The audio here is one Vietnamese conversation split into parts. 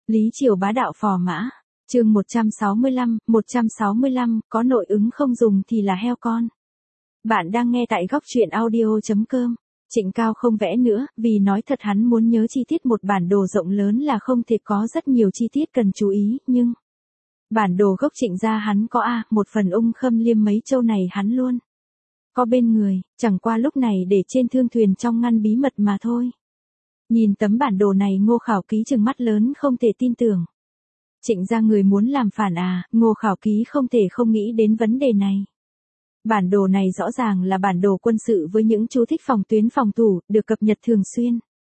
Lý Triều bá đạo phò mã. Chương 165, có nội ứng không dùng thì là heo con. Bạn đang nghe tại góc truyện audio.com. Trịnh Cao không vẽ nữa, vì nói thật hắn muốn nhớ chi tiết một bản đồ rộng lớn là không thể, có rất nhiều chi tiết cần chú ý, nhưng bản đồ gốc Trịnh gia hắn có một phần Ung Khâm Liêm mấy châu này hắn luôn có bên người, chẳng qua lúc này để trên thương thuyền trong ngăn bí mật mà thôi. Nhìn tấm bản đồ này, Ngô Khảo Ký trừng mắt lớn không thể tin tưởng. Trịnh gia người muốn làm phản Ngô Khảo Ký không thể không nghĩ đến vấn đề này. Bản đồ này rõ ràng là bản đồ quân sự với những chú thích phòng tuyến phòng thủ, được cập nhật thường xuyên.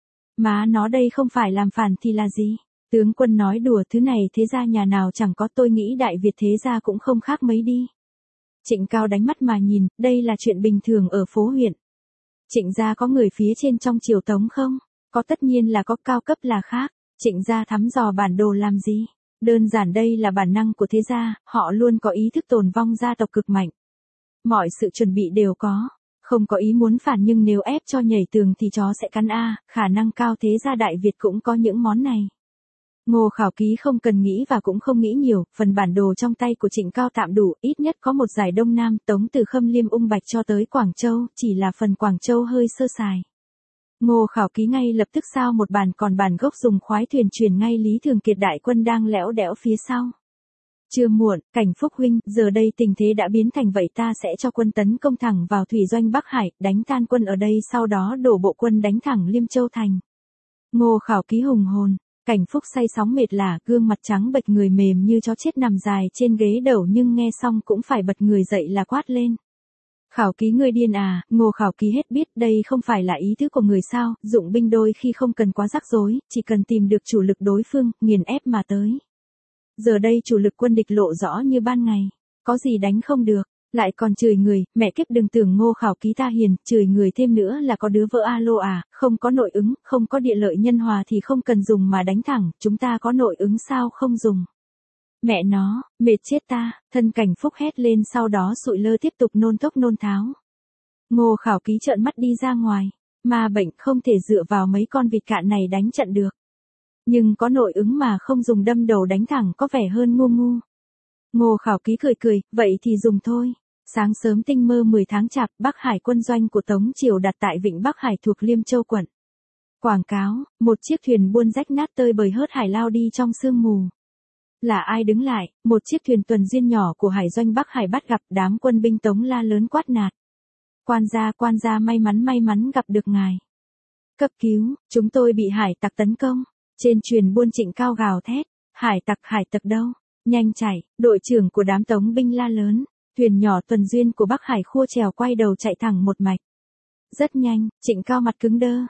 Má nó đây không phải làm phản thì là gì? Tướng quân nói đùa, thứ này thế gia nhà nào chẳng có, tôi nghĩ Đại Việt thế gia cũng không khác mấy đi. Trịnh Cao đánh mắt mà nhìn, đây là chuyện bình thường ở phố huyện. Trịnh gia có người phía trên trong triều Tống không? Có, tất nhiên là có, cao cấp là khác. Trịnh gia thăm dò bản đồ làm gì? Đơn giản đây là bản năng của thế gia, họ luôn có ý thức tồn vong gia tộc cực mạnh. Mọi sự chuẩn bị đều có, không có ý muốn phản, nhưng nếu ép cho nhảy tường thì chó sẽ cắn khả năng cao thế gia Đại Việt cũng có những món này. Ngô Khảo Ký không cần nghĩ và cũng không nghĩ nhiều, phần bản đồ trong tay của Trịnh Cao tạm đủ, ít nhất có một dải Đông Nam, Tống từ Khâm Liêm Ung Bạch cho tới Quảng Châu, chỉ là phần Quảng Châu hơi sơ sài. Ngô Khảo Ký ngay lập tức sao một bản, còn bản gốc dùng khoái thuyền chuyển ngay Lý Thường Kiệt đại quân đang lẽo đẽo phía sau. Chưa muộn, Cảnh Phúc huynh, giờ đây tình thế đã biến thành vậy, ta sẽ cho quân tấn công thẳng vào thủy doanh Bắc Hải, đánh tan quân ở đây, sau đó đổ bộ quân đánh thẳng Liêm Châu thành. Ngô Khảo Ký hùng hồn, Cảnh Phúc say sóng mệt lả, gương mặt trắng bệch, người mềm như chó chết nằm dài trên ghế đầu, nhưng nghe xong cũng phải bật người dậy là quát lên. Khảo Ký ngươi điên Ngô Khảo Ký hết biết, đây không phải là ý tứ của người sao, dụng binh đôi khi không cần quá rắc rối, chỉ cần tìm được chủ lực đối phương, nghiền ép mà tới. Giờ đây chủ lực quân địch lộ rõ như ban ngày, có gì đánh không được, lại còn chửi người, mẹ kiếp đừng tưởng Ngô Khảo Ký ta hiền, chửi người thêm nữa là có đứa vợ alo không có nội ứng, không có địa lợi nhân hòa thì không cần dùng mà đánh thẳng, chúng ta có nội ứng sao không dùng. Mẹ nó, mệt chết ta, thân Cảnh Phúc hét lên, sau đó sụi lơ tiếp tục nôn thốc nôn tháo. Ngô Khảo Ký trợn mắt đi ra ngoài, ma bệnh không thể dựa vào mấy con vịt cạn này đánh trận được. Nhưng có nội ứng mà không dùng, đâm đầu đánh thẳng có vẻ hơn ngu ngu. Ngô Khảo Ký cười cười, vậy thì dùng thôi. Sáng sớm tinh mơ 10 tháng Chạp, Bắc Hải quân doanh của Tống Triều đặt tại vịnh Bắc Hải thuộc Liêm Châu quận. Quảng cáo, một chiếc thuyền buôn rách nát tơi bời hớt hải lao đi trong sương mù. Là ai đứng lại, một chiếc thuyền tuần duyên nhỏ của hải doanh Bắc Hải bắt gặp, đám quân binh Tống la lớn quát nạt. Quan gia may mắn gặp được ngài. Cấp cứu, chúng tôi bị hải tặc tấn công. Trên thuyền buôn Trịnh Cao gào thét, hải tặc đâu, nhanh chạy, đội trưởng của đám Tống binh la lớn, thuyền nhỏ tuần duyên của Bắc Hải khua chèo quay đầu chạy thẳng một mạch. Rất nhanh, Trịnh Cao mặt cứng đơ,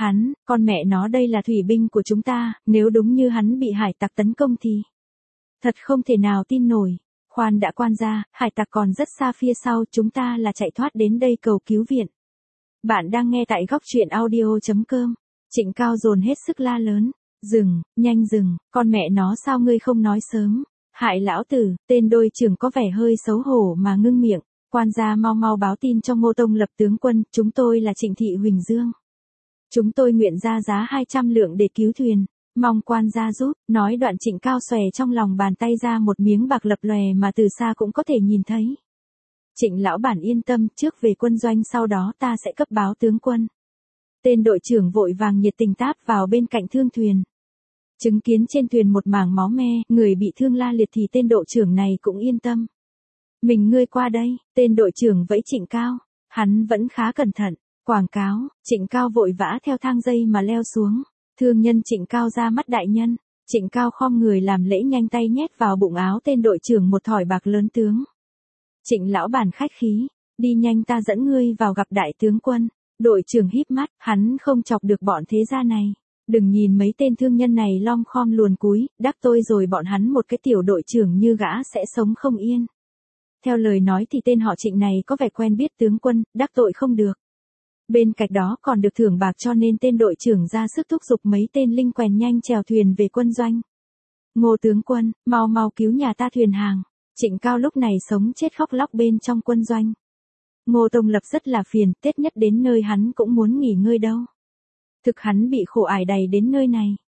con mẹ nó đây là thủy binh của chúng ta, nếu đúng như hắn bị hải tặc tấn công thì... Thật không thể nào tin nổi, khoan đã quan gia, hải tặc còn rất xa phía sau, chúng ta là chạy thoát đến đây cầu cứu viện. Bạn đang nghe tại góc truyện audio.com, Trịnh Cao dồn hết sức la lớn. Dừng, nhanh dừng, con mẹ nó sao ngươi không nói sớm, hại lão tử, tên đôi trưởng có vẻ hơi xấu hổ mà ngưng miệng, quan gia mau báo tin cho Ngô Tông Lập tướng quân, chúng tôi là Trịnh thị Huỳnh Dương. Chúng tôi nguyện ra giá 200 lượng để cứu thuyền, mong quan gia giúp, nói đoạn Trịnh Cao xòe trong lòng bàn tay ra một miếng bạc lập lòe mà từ xa cũng có thể nhìn thấy. Trịnh lão bản yên tâm, trước về quân doanh sau đó ta sẽ cấp báo tướng quân. Tên đội trưởng vội vàng nhiệt tình táp vào bên cạnh thương thuyền. Chứng kiến trên thuyền một mảng máu me, người bị thương la liệt thì tên đội trưởng này cũng yên tâm. Ngươi qua đây, tên đội trưởng vẫy Trịnh Cao, hắn vẫn khá cẩn thận, quảng cáo, Trịnh Cao vội vã theo thang dây mà leo xuống. Thương nhân Trịnh Cao ra mắt đại nhân, Trịnh Cao khom người làm lễ, nhanh tay nhét vào bụng áo tên đội trưởng một thỏi bạc lớn tướng. Trịnh lão bản khách khí, đi nhanh ta dẫn ngươi vào gặp đại tướng quân. Đội trưởng híp mắt, hắn không chọc được bọn thế gia này. Đừng nhìn mấy tên thương nhân này lom khom luồn cúi, đắc tôi rồi bọn hắn một cái tiểu đội trưởng như gã sẽ sống không yên. Theo lời nói thì tên họ Trịnh này có vẻ quen biết tướng quân, đắc tội không được. Bên cạnh đó còn được thưởng bạc, cho nên tên đội trưởng ra sức thúc giục mấy tên linh quèn nhanh chèo thuyền về quân doanh. Ngô tướng quân, mau cứu nhà ta thuyền hàng. Trịnh Cao lúc này sống chết khóc lóc bên trong quân doanh. Ngô Tông Lập rất là phiền, Tết nhất đến nơi hắn cũng muốn nghỉ ngơi đâu. Thực hắn bị khổ ải đầy đến nơi này,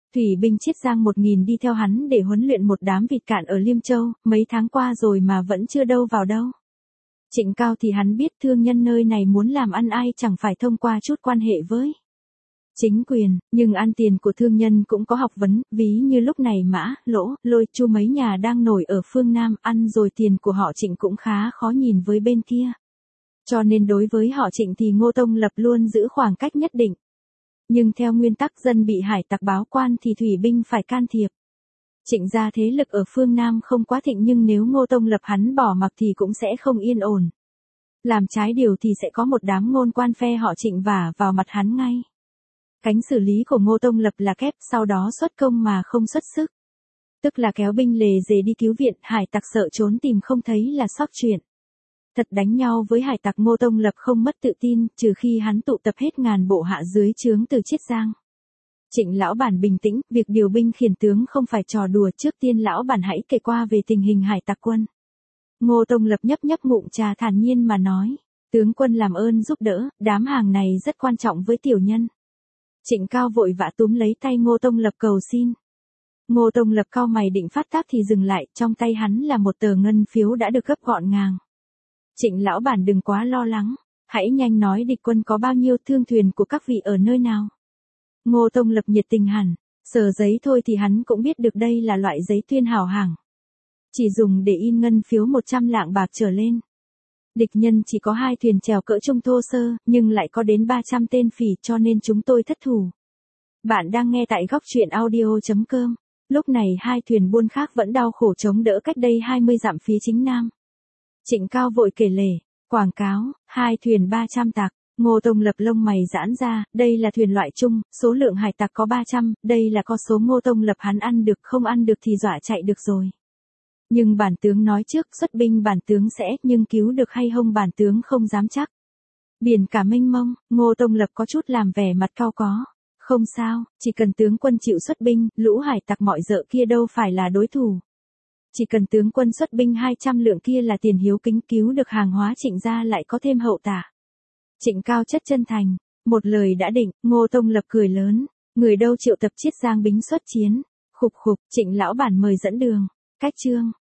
Thủy binh Chiết Giang 1000 đi theo hắn để huấn luyện một đám vịt cạn ở Liêm Châu, mấy tháng qua rồi mà vẫn chưa đâu vào đâu. Trịnh Cao thì hắn biết thương nhân nơi này muốn làm ăn ai chẳng phải thông qua chút quan hệ với chính quyền, nhưng ăn tiền của thương nhân cũng có học vấn, ví như lúc này Mã, Lỗ, Lôi, Chu mấy nhà đang nổi ở phương Nam, ăn rồi tiền của họ Trịnh cũng khá khó nhìn với bên kia. Cho nên đối với họ Trịnh thì Ngô Tông Lập luôn giữ khoảng cách nhất định. Nhưng theo nguyên tắc dân bị hải tặc báo quan thì thủy binh phải can thiệp. Trịnh gia thế lực ở phương Nam không quá thịnh nhưng nếu Ngô Tông Lập hắn bỏ mặc thì cũng sẽ không yên ổn. Làm trái điều thì sẽ có một đám ngôn quan phe họ Trịnh vả vào mặt hắn ngay. Cánh xử lý của Ngô Tông Lập là kép, sau đó xuất công mà không xuất sức. Tức là kéo binh lề dề đi cứu viện, hải tặc sợ trốn tìm không thấy là sót chuyện. Thật đánh nhau với hải tặc Ngô Tông Lập không mất tự tin, trừ khi hắn tụ tập hết ngàn bộ hạ dưới trướng từ Chiết Giang. Trịnh lão bản bình tĩnh, việc điều binh khiển tướng không phải trò đùa, trước tiên lão bản hãy kể qua về tình hình hải tặc quân. Ngô Tông Lập nhấp nhấp ngụm trà thản nhiên mà nói, tướng quân làm ơn giúp đỡ, đám hàng này rất quan trọng với tiểu nhân. Trịnh Cao vội vã túm lấy tay Ngô Tông Lập cầu xin. Ngô Tông Lập cau mày định phát tác thì dừng lại, trong tay hắn là một tờ ngân phiếu đã được gấp gọn gàng. Trịnh lão bản đừng quá lo lắng, hãy nhanh nói địch quân có bao nhiêu, thương thuyền của các vị ở nơi nào. Ngô Tông Lập nhiệt tình hẳn, sờ giấy thôi thì hắn cũng biết được đây là loại giấy tuyên hảo hàng. Chỉ dùng để in ngân phiếu 100 lạng bạc trở lên. Địch nhân chỉ có 2 thuyền chèo cỡ trung thô sơ, nhưng lại có đến 300 tên phỉ cho nên chúng tôi thất thủ. Bạn đang nghe tại góc truyện audio.com. Lúc này 2 thuyền buôn khác vẫn đau khổ chống đỡ cách đây 20 dặm phía chính nam. Trịnh Cao vội kể lể, quảng cáo, 2 thuyền 300 tặc. Ngô Tông Lập lông mày giãn ra, đây là thuyền loại chung, số lượng hải tặc có 300, đây là con số Ngô Tông Lập hắn ăn được, không ăn được thì dọa chạy được rồi. Nhưng bản tướng nói trước, xuất binh bản tướng sẽ, nhưng cứu được hay không bản tướng không dám chắc. Biển cả mênh mông, Ngô Tông Lập có chút làm vẻ mặt cau có. Không sao, chỉ cần tướng quân chịu xuất binh, lũ hải tặc mọi dợ kia đâu phải là đối thủ. Chỉ cần tướng quân xuất binh 200 lượng kia là tiền hiếu kính, cứu được hàng hóa Trịnh gia lại có thêm hậu tả. Trịnh Cao chất chân thành, một lời đã định, Ngô Tông Lập cười lớn, người đâu triệu tập Chiết Giang binh xuất chiến. Khục khục, Trịnh lão bản mời dẫn đường. Cách chương